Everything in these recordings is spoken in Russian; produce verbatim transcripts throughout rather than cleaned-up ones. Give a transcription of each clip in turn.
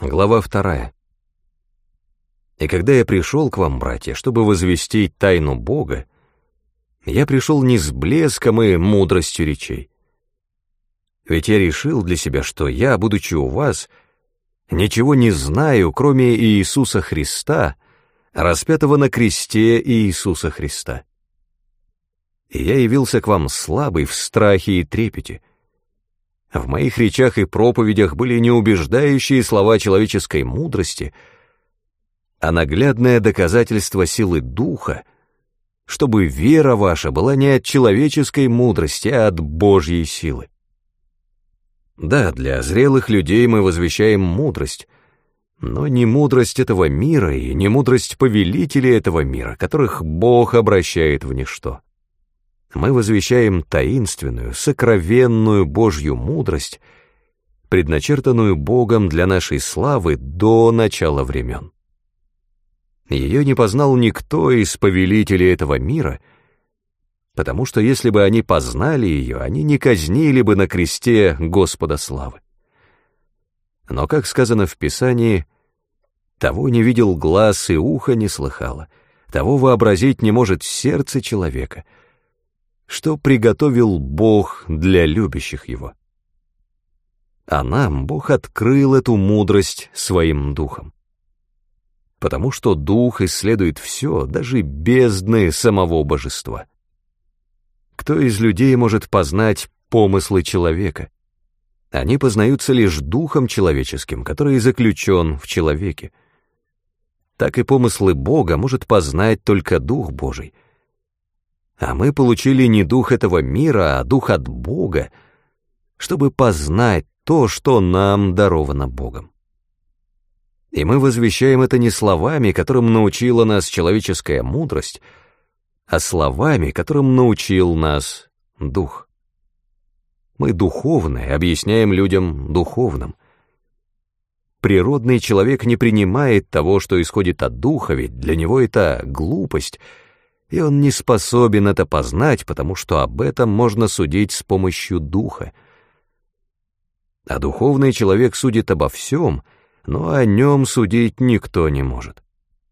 Глава вторая. «И когда я пришел к вам, братья, чтобы возвестить тайну Бога, я пришел не с блеском и мудростью речей. Ведь я решил для себя, что я, будучи у вас, ничего не знаю, кроме Иисуса Христа, распятого на кресте Иисуса Христа. И я явился к вам слабый, в страхе и трепете. В моих речах и проповедях были не убеждающие слова человеческой мудрости, а наглядное доказательство силы Духа, чтобы вера ваша была не от человеческой мудрости, а от Божьей силы. Да, для зрелых людей мы возвещаем мудрость, но не мудрость этого мира и не мудрость повелителей этого мира, которых Бог обращает в ничто. Мы возвещаем таинственную, сокровенную Божью мудрость, предначертанную Богом для нашей славы до начала времен. Ее не познал никто из повелителей этого мира, потому что если бы они познали ее, они не казнили бы на кресте Господа славы. Но, как сказано в Писании, того не видел глаз и ухо не слыхало, того вообразить не может сердце человека, что приготовил Бог для любящих Его. А нам Бог открыл эту мудрость своим Духом. Потому что Дух исследует все, даже бездны самого Божества. Кто из людей может познать помыслы человека? Они познаются лишь Духом человеческим, который заключен в человеке. Так и помыслы Бога может познать только Дух Божий. А мы получили не дух этого мира, а дух от Бога, чтобы познать то, что нам даровано Богом. И мы возвещаем это не словами, которым научила нас человеческая мудрость, а словами, которым научил нас Дух. Мы духовное объясняем людям духовным. Природный человек не принимает того, что исходит от Духа, ведь для него это глупость, и он не способен это познать, потому что об этом можно судить с помощью Духа. А духовный человек судит обо всем, но о нем судить никто не может.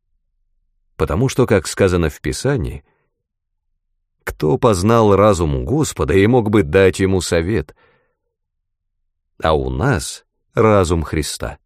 Потому что, как сказано в Писании, кто познал разум Господа и мог бы дать ему совет? А у нас разум Христа.